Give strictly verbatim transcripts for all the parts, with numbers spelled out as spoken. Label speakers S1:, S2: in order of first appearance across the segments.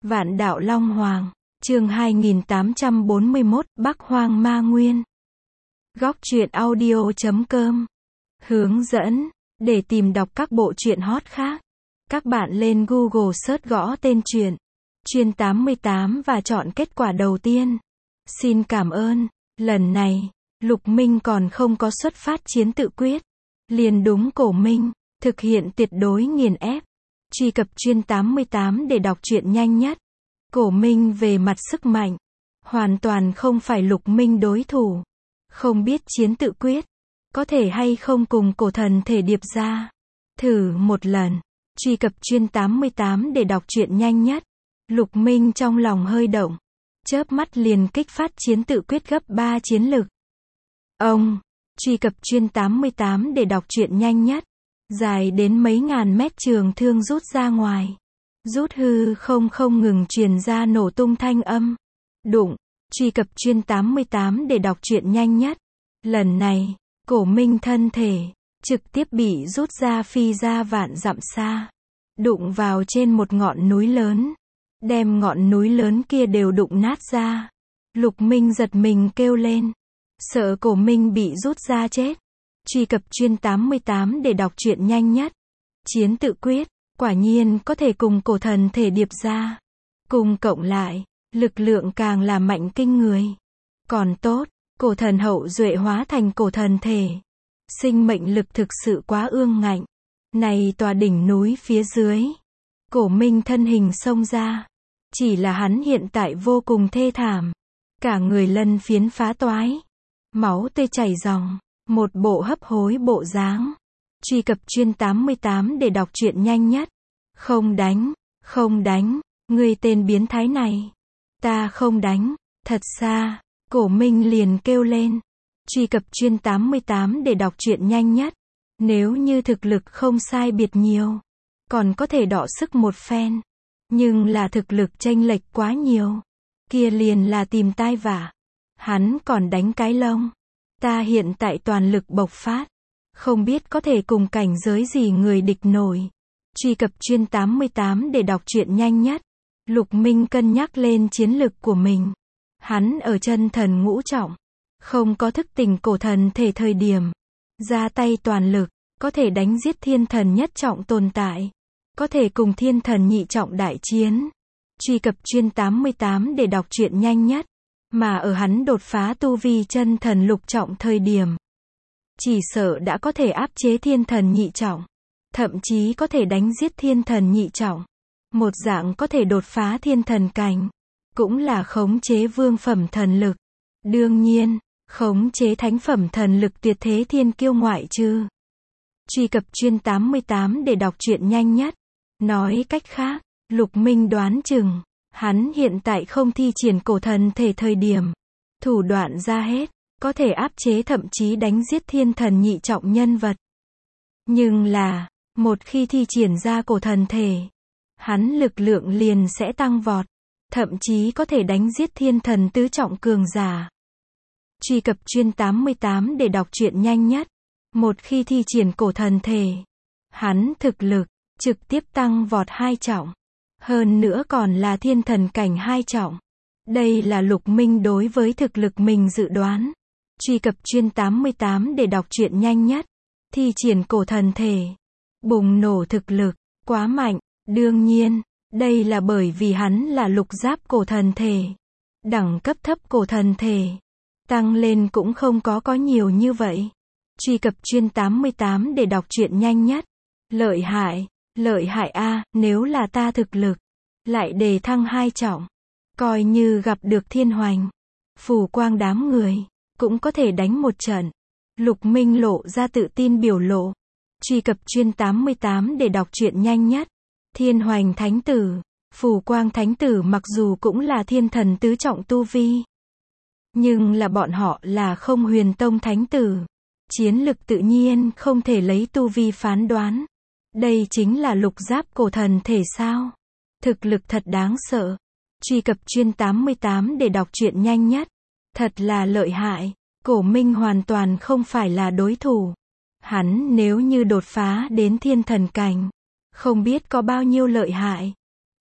S1: Vạn đạo Long Hoàng, chương hai nghìn tám trăm bốn mươi mốt, Bắc Hoang Ma Nguyên. Góc truyện audio chấm com. Hướng dẫn, để tìm đọc các bộ truyện hot khác, các bạn lên Google search gõ tên truyện, Truyện tám mươi tám và chọn kết quả đầu tiên. Xin cảm ơn, lần này, Lục Minh còn không có xuất phát chiến tự quyết. Liền đúng Cổ Minh, thực hiện tuyệt đối nghiền ép. Truy cập Truyện tám mươi tám để đọc truyện nhanh nhất. Cổ Minh về mặt sức mạnh, hoàn toàn không phải Lục Minh đối thủ. Không biết chiến tự quyết, có thể hay không cùng cổ thần thể điệp ra. Thử một lần. Truy cập Truyện tám mươi tám để đọc truyện nhanh nhất. Lục Minh trong lòng hơi động, chớp mắt liền kích phát chiến tự quyết gấp ba chiến lực. Ông, truy cập Truyện tám mươi tám để đọc truyện nhanh nhất. Dài đến mấy ngàn mét trường thương rút ra ngoài. Rút hư không không ngừng truyền ra nổ tung thanh âm. Đụng, truy cập Truyện tám mươi tám để đọc truyện nhanh nhất. Lần này, Cổ Minh thân thể, trực tiếp bị rút ra phi ra vạn dặm xa. Đụng vào trên một ngọn núi lớn. Đem ngọn núi lớn kia đều đụng nát ra. Lục Minh giật mình kêu lên. Sợ Cổ Minh bị rút ra chết. Truy cập Truyện tám mươi tám để đọc truyện nhanh nhất. Chiến tự quyết, quả nhiên có thể cùng cổ thần thể điệp ra. Cùng cộng lại, lực lượng càng là mạnh kinh người. Còn tốt, cổ thần hậu duệ hóa thành cổ thần thể. Sinh mệnh lực thực sự quá ương ngạnh. Này tòa đỉnh núi phía dưới. Cổ Minh thân hình xông ra. Chỉ là hắn hiện tại vô cùng thê thảm. Cả người lân phiến phá toái. Máu tươi chảy ròng. Một bộ hấp hối bộ dáng. Truy cập Truyện tám mươi tám để đọc truyện nhanh nhất. Không đánh, không đánh, ngươi tên biến thái này. Ta không đánh, thật xa. Cổ Minh liền kêu lên. Truy cập Truyện tám mươi tám để đọc truyện nhanh nhất. Nếu như thực lực không sai biệt nhiều, còn có thể đọ sức một phen. Nhưng là thực lực chênh lệch quá nhiều, kia liền là tìm tai vạ. Hắn còn đánh cái lông. Ta hiện tại toàn lực bộc phát, không biết có thể cùng cảnh giới gì người địch nổi. Truy cập Truyện tám mươi tám để đọc truyện nhanh nhất. Lục Minh cân nhắc lên chiến lực của mình. Hắn ở chân thần ngũ trọng, không có thức tỉnh cổ thần thể thời điểm, ra tay toàn lực, có thể đánh giết thiên thần nhất trọng tồn tại, có thể cùng thiên thần nhị trọng đại chiến. Truy cập Truyện tám mươi tám để đọc truyện nhanh nhất. Mà ở hắn đột phá tu vi chân thần lục trọng thời điểm, chỉ sợ đã có thể áp chế thiên thần nhị trọng, thậm chí có thể đánh giết thiên thần nhị trọng. Một dạng có thể đột phá thiên thần cảnh, cũng là khống chế vương phẩm thần lực. Đương nhiên, khống chế thánh phẩm thần lực tuyệt thế thiên kiêu ngoại trừ. Truy cập Truyện tám mươi tám để đọc truyện nhanh nhất. Nói cách khác, Lục Minh đoán chừng, hắn hiện tại không thi triển cổ thần thể thời điểm, thủ đoạn ra hết, có thể áp chế thậm chí đánh giết thiên thần nhị trọng nhân vật. Nhưng là, một khi thi triển ra cổ thần thể, hắn lực lượng liền sẽ tăng vọt, thậm chí có thể đánh giết thiên thần tứ trọng cường giả. Truy cập Truyện tám mươi tám để đọc truyện nhanh nhất. Một khi thi triển cổ thần thể, hắn thực lực trực tiếp tăng vọt hai trọng. Hơn nữa còn là thiên thần cảnh hai trọng. Đây là Lục Minh đối với thực lực mình dự đoán. Truy cập Truyện tám mươi tám để đọc truyện nhanh nhất. Thi triển cổ thần thể, bùng nổ thực lực, quá mạnh. Đương nhiên, đây là bởi vì hắn là lục giáp cổ thần thể. Đẳng cấp thấp cổ thần thể, tăng lên cũng không có có nhiều như vậy. Truy cập Truyện tám mươi tám để đọc truyện nhanh nhất. Lợi hại, lợi hại a, nếu là ta thực lực lại đề thăng hai trọng, coi như gặp được thiên hoành, phù quang đám người, cũng có thể đánh một trận. Lục Minh lộ ra tự tin biểu lộ. Truy cập Truyện tám mươi tám để đọc truyện nhanh nhất. Thiên hoành thánh tử, phù quang thánh tử mặc dù cũng là thiên thần tứ trọng tu vi, nhưng là bọn họ là không huyền tông thánh tử. Chiến lực tự nhiên không thể lấy tu vi phán đoán. Đây chính là lục giáp cổ thần thể sao? Thực lực thật đáng sợ. Truy cập Truyện tám mươi tám để đọc truyện nhanh nhất. Thật là lợi hại. Cổ Minh hoàn toàn không phải là đối thủ. Hắn nếu như đột phá đến thiên thần cảnh, không biết có bao nhiêu lợi hại.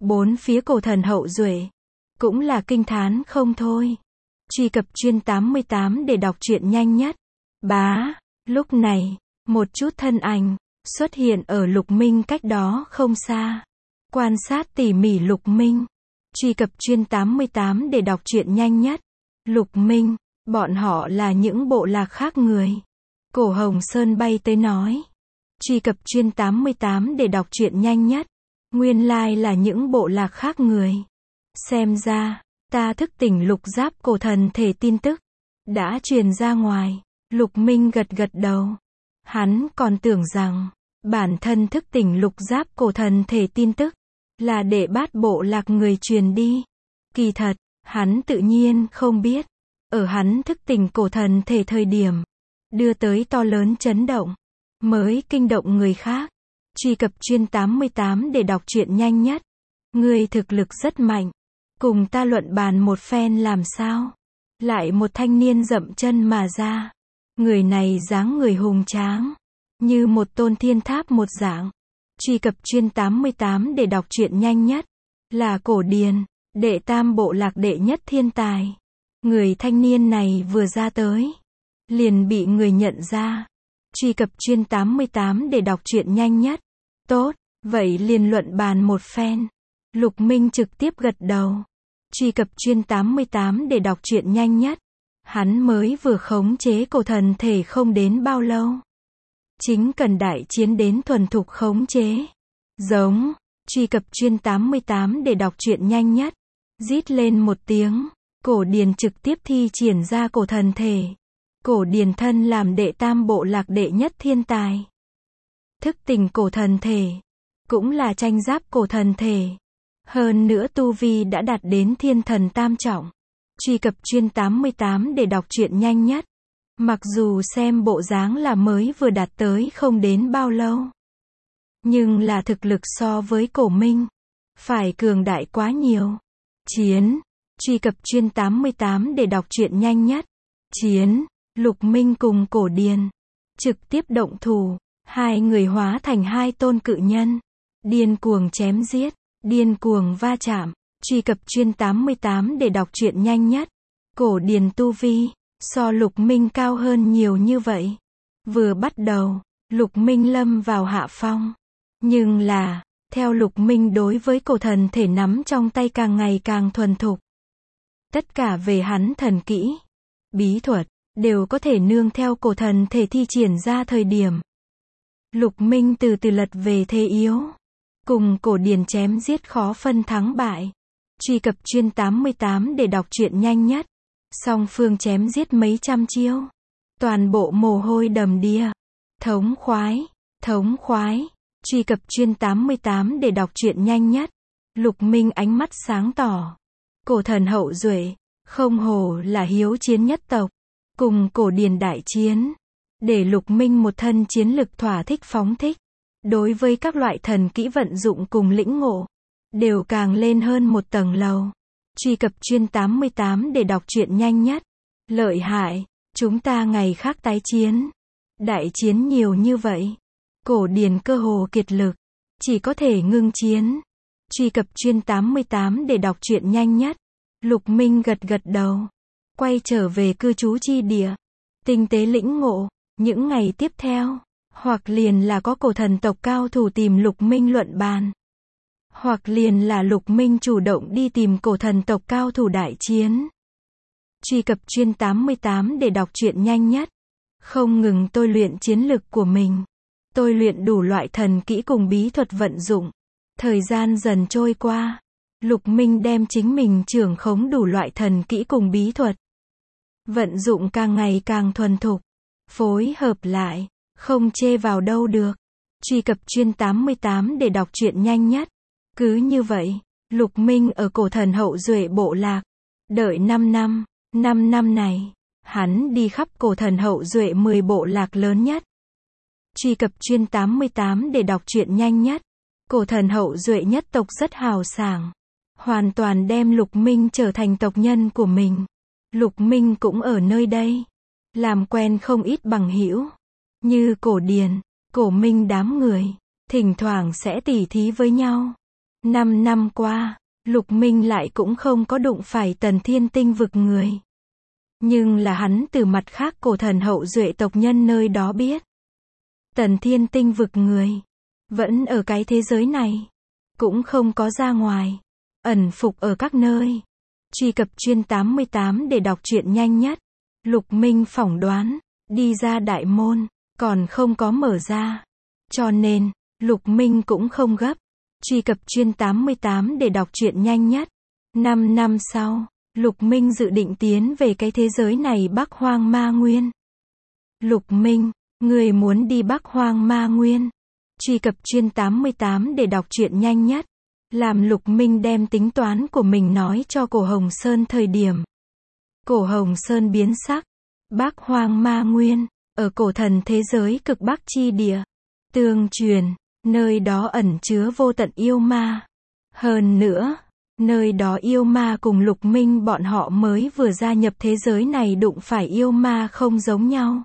S1: Bốn phía cổ thần hậu duệ cũng là kinh thán không thôi. Truy cập chuyên tám mươi tám để đọc truyện nhanh nhất. Bá, lúc này, một chút thân ảnh xuất hiện ở Lục Minh cách đó không xa. Quan sát tỉ mỉ Lục Minh. Truy cập chuyên tám mươi tám để đọc truyện nhanh nhất. Lục Minh, bọn họ là những bộ lạc khác người. Cổ Hồng Sơn bay tới nói. Truy cập chuyên tám mươi tám để đọc truyện nhanh nhất. Nguyên lai là những bộ lạc khác người. Xem ra, ta thức tỉnh lục giáp cổ thần thể tin tức đã truyền ra ngoài. Lục Minh gật gật đầu. Hắn còn tưởng rằng bản thân thức tỉnh lục giáp cổ thần thể tin tức là để bát bộ lạc người truyền đi. Kỳ thật, hắn tự nhiên không biết, ở hắn thức tỉnh cổ thần thể thời điểm đưa tới to lớn chấn động, mới kinh động người khác. Truy cập chuyên tám mươi tám để đọc truyện nhanh nhất. Người thực lực rất mạnh. Cùng ta luận bàn một phen làm sao? Lại một thanh niên dậm chân mà ra. Người này dáng người hùng tráng, như một tôn thiên tháp một dạng. Truy cập chuyên tám mươi tám để đọc truyện nhanh nhất. Là Cổ Điền, đệ tam bộ lạc đệ nhất thiên tài. Người thanh niên này vừa ra tới, liền bị người nhận ra. Truy cập chuyên tám mươi tám để đọc truyện nhanh nhất. Tốt, vậy liền luận bàn một phen. Lục Minh trực tiếp gật đầu. Truy cập chuyên tám mươi tám để đọc truyện nhanh nhất. Hắn mới vừa khống chế cổ thần thể không đến bao lâu. Chính cần đại chiến đến thuần thục khống chế. Giống, truy cập chuyên tám mươi tám để đọc truyện nhanh nhất. Rít lên một tiếng, Cổ Điền trực tiếp thi triển ra cổ thần thể. Cổ Điền thân làm đệ tam bộ lạc đệ nhất thiên tài. Thức tỉnh cổ thần thể, cũng là tranh giáp cổ thần thể. Hơn nữa tu vi đã đạt đến thiên thần tam trọng. Truy cập chuyên tám mươi tám để đọc truyện nhanh nhất. Mặc dù xem bộ dáng là mới vừa đạt tới không đến bao lâu, nhưng là thực lực so với Cổ Minh phải cường đại quá nhiều. Chiến, truy cập chuyên tám mươi tám để đọc truyện nhanh nhất. Chiến, Lục Minh cùng Cổ Điền trực tiếp động thủ. Hai người hóa thành hai tôn cự nhân, điên cuồng chém giết, điên cuồng va chạm. Truy cập chuyên tám mươi tám để đọc truyện nhanh nhất. Cổ Điền tu vi so Lục Minh cao hơn nhiều như vậy. Vừa bắt đầu, Lục Minh lâm vào hạ phong. Nhưng là, theo Lục Minh đối với cổ thần thể nắm trong tay càng ngày càng thuần thục. Tất cả về hắn thần kỹ, bí thuật, đều có thể nương theo cổ thần thể thi triển ra thời điểm. Lục Minh từ từ lật về thế yếu. Cùng Cổ Điền chém giết khó phân thắng bại. Truy cập chuyên tám mươi tám để đọc truyện nhanh nhất. Song phương chém giết mấy trăm chiêu. Toàn bộ mồ hôi đầm đìa. Thống khoái, thống khoái. Truy cập chuyên tám mươi tám để đọc truyện nhanh nhất. Lục Minh ánh mắt sáng tỏ. Cổ thần hậu duệ, không hổ là hiếu chiến nhất tộc. Cùng Cổ Điền đại chiến, để Lục Minh một thân chiến lực thỏa thích phóng thích. Đối với các loại thần kỹ vận dụng cùng lĩnh ngộ, đều càng lên hơn một tầng lầu. Truy cập chuyên tám mươi tám để đọc truyện nhanh nhất. Lợi hại, chúng ta ngày khác tái chiến. Đại chiến nhiều như vậy, Cổ Điền cơ hồ kiệt lực, chỉ có thể ngưng chiến. Truy cập chuyên tám mươi tám để đọc truyện nhanh nhất. Lục Minh gật gật đầu, quay trở về cư trú chi địa, tinh tế lĩnh ngộ. Những ngày tiếp theo, hoặc liền là có cổ thần tộc cao thủ tìm Lục Minh luận bàn, hoặc liền là Lục Minh chủ động đi tìm cổ thần tộc cao thủ đại chiến. Truy cập chuyên tám mươi tám để đọc truyện nhanh nhất. Không ngừng tôi luyện chiến lực của mình, tôi luyện đủ loại thần kỹ cùng bí thuật vận dụng. Thời gian dần trôi qua, Lục Minh đem chính mình trưởng khống đủ loại thần kỹ cùng bí thuật, vận dụng càng ngày càng thuần thục, phối hợp lại, không chê vào đâu được. Truy cập chuyên tám mươi tám để đọc truyện nhanh nhất. Cứ như vậy, Lục Minh ở cổ thần hậu duệ bộ lạc, đợi năm năm, năm năm này, hắn đi khắp cổ thần hậu duệ mười bộ lạc lớn nhất. Truy cập chuyên tám mươi tám để đọc truyện nhanh nhất. Cổ thần hậu duệ nhất tộc rất hào sảng, hoàn toàn đem Lục Minh trở thành tộc nhân của mình. Lục Minh cũng ở nơi đây, làm quen không ít bằng hữu, như Cổ Điền, Cổ Minh đám người, thỉnh thoảng sẽ tỉ thí với nhau. Năm năm qua, Lục Minh lại cũng không có đụng phải Tần Thiên Tinh vực người. Nhưng là hắn từ mặt khác cổ thần hậu duệ tộc nhân nơi đó biết. Tần Thiên Tinh vực người, vẫn ở cái thế giới này. Cũng không có ra ngoài. Ẩn phục ở các nơi. Truy cập chuyên tám mươi tám để đọc truyện nhanh nhất. Lục Minh phỏng đoán, đi ra đại môn, còn không có mở ra. Cho nên, Lục Minh cũng không gấp. Truy cập chuyên tám mươi tám để đọc truyện nhanh nhất. Năm năm sau, Lục Minh dự định tiến về cái thế giới này Bắc Hoang Ma Nguyên. Lục Minh, người muốn đi Bắc Hoang Ma Nguyên. Truy cập chuyên tám mươi tám để đọc truyện nhanh nhất. Làm Lục Minh đem tính toán của mình nói cho Cổ Hồng Sơn thời điểm. Cổ Hồng Sơn biến sắc. Bắc Hoang Ma Nguyên, ở cổ thần thế giới cực Bắc chi địa. Tương truyền, nơi đó ẩn chứa vô tận yêu ma. Hơn nữa, nơi đó yêu ma cùng Lục Minh bọn họ mới vừa gia nhập thế giới này đụng phải yêu ma không giống nhau.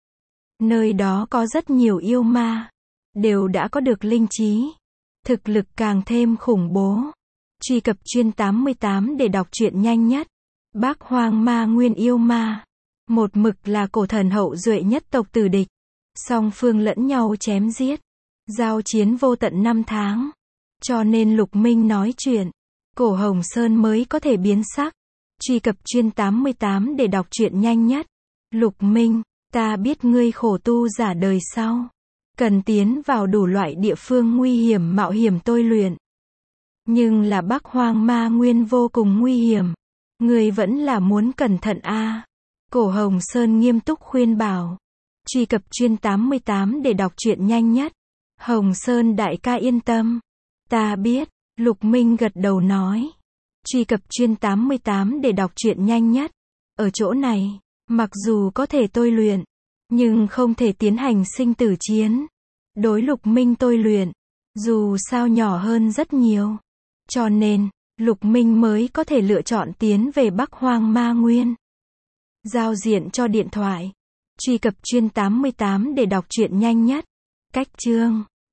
S1: Nơi đó có rất nhiều yêu ma, đều đã có được linh trí. Thực lực càng thêm khủng bố. Truy cập chuyên tám mươi tám để đọc truyện nhanh nhất. Bắc Hoang Ma Nguyên yêu ma. Một mực là cổ thần hậu duệ nhất tộc tử địch. Song phương lẫn nhau chém giết. Giao chiến vô tận năm tháng. Cho nên Lục Minh nói chuyện. Cổ Hồng Sơn mới có thể biến sắc. Truy cập chuyên tám mươi tám để đọc truyện nhanh nhất. Lục Minh, ta biết ngươi khổ tu giả đời sau. Cần tiến vào đủ loại địa phương nguy hiểm mạo hiểm tôi luyện. Nhưng là Bắc Hoang Ma Nguyên vô cùng nguy hiểm. Ngươi vẫn là muốn cẩn thận a. À. Cổ Hồng Sơn nghiêm túc khuyên bảo. Truy cập chuyên tám mươi tám để đọc truyện nhanh nhất. Hồng Sơn đại ca yên tâm. Ta biết, Lục Minh gật đầu nói. Truy cập chuyên tám mươi tám để đọc truyện nhanh nhất. Ở chỗ này, mặc dù có thể tôi luyện, nhưng không thể tiến hành sinh tử chiến. Đối Lục Minh tôi luyện, dù sao nhỏ hơn rất nhiều. Cho nên, Lục Minh mới có thể lựa chọn tiến về Bắc Hoang Ma Nguyên. Giao diện cho điện thoại. Truy cập chuyên tám mươi tám để đọc truyện nhanh nhất. Cách chương